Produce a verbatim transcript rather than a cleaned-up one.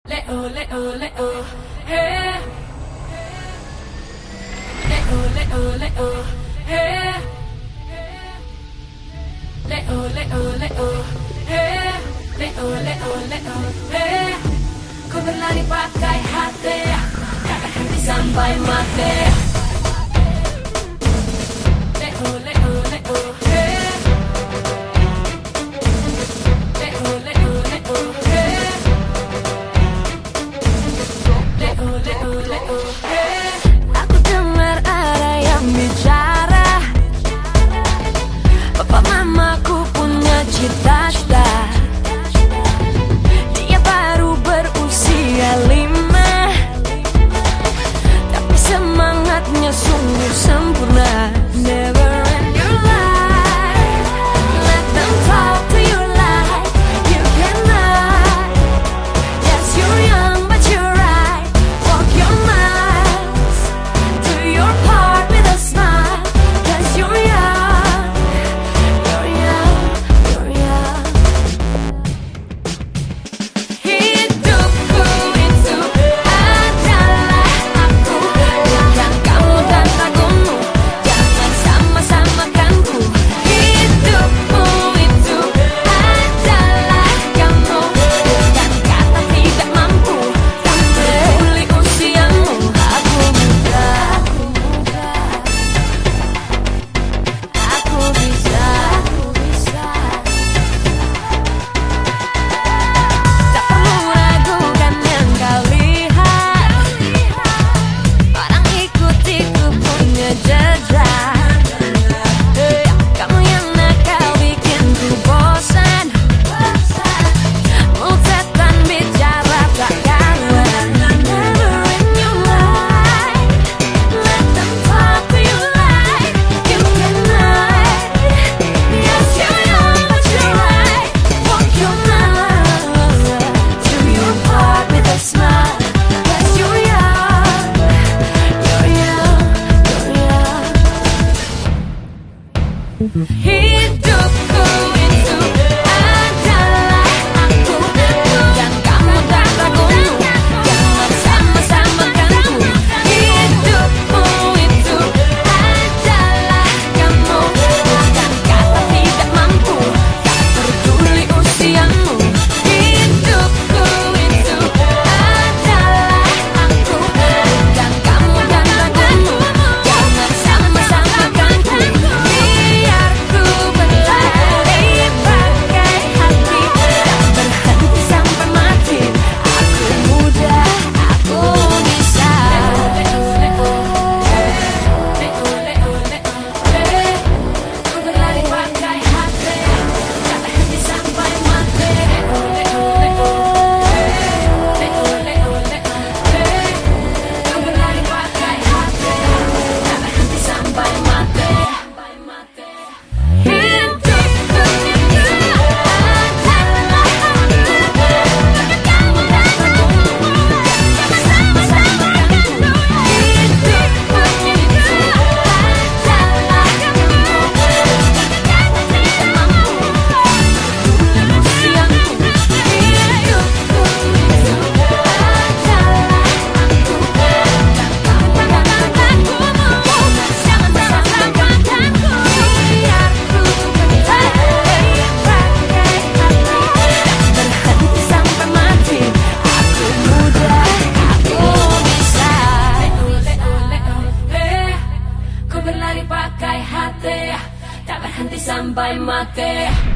Leo, Leo, Leo, hey. Leo, Leo, Leo, hey. Leo, Leo, Leo, hey. Leo, Leo, Leo, hey. Ku berlari pakai hati, takkan henti sampai mati. Leo, Leo, Leo, hey. Leo, Leo, Leo, hey. Leo, Leo, Leo, hey. Aku dengar ada yang bicara, Papa mamaku punya cita-cita. Dia baru berusia lima, tapi semangatnya sungguh sempurna. Never end your life, let them talk to you like you cannot. Yes, you're young but you're right, walk your miles, do your part with a smile. Cause you're young, you're young, you're young. Hidupku itu adalah aku, bukan kamu dan lagumu. Jangan sama-samakanku. Hidupmu itu adalah kamu, bukan kata tidak mampu. Tak peduli usiamu. Aku muda, aku muda, aku bisa, aku bisa. Tak perlu ragukan yang kau lihat, orang ikuti-ku punya jejak. Hey, kamu yang nakal bikin ku bosan, mulut setan bicara tak karuan. Never in your life, let them talk to you like you cannot. Yes, you're young but you're right, walk your mile, do your part with a smile. Cause you're young, you're young, you're young. Hidupku itu adalah aku, bukan kamu dan lagumu. Jangan sama-samakanku. Hidupmu itu adalah kamu, bukan kata tidak mampu. Tak peduli usiamu. Hidupku itu adalah aku, bukan kamu dan lagumu. Jangan sama-samakanku. Biar ku berlari pakai hati, tak berhenti sampai mati. Aku muda, aku bisa. Leo, Leo, Leo, Leo, hey. Ku berlari pakai hati, takkan henti sampai mati. Leo, Leo, Leo, Leo, Leo, Leo, hey. Ku berlari pakai hati, takkan henti sampai mati. Hidupku itu adalah aku, bukan kamu dan lagumu. Jangan sama-samakanku. Hidupku itu adalah kamu, bukan kata tidak mampu. Usiamu. Hidupku itu adalah aku, bukan kamu dan lagumu. Jangan sama-samakanku. Biar ku berlari pakai hati, tak berhenti sampai mati. Aku muda, aku bisa. Leo, Leo, Leo, hey. Ku berlari pakai hati, tak berhenti sampai mati.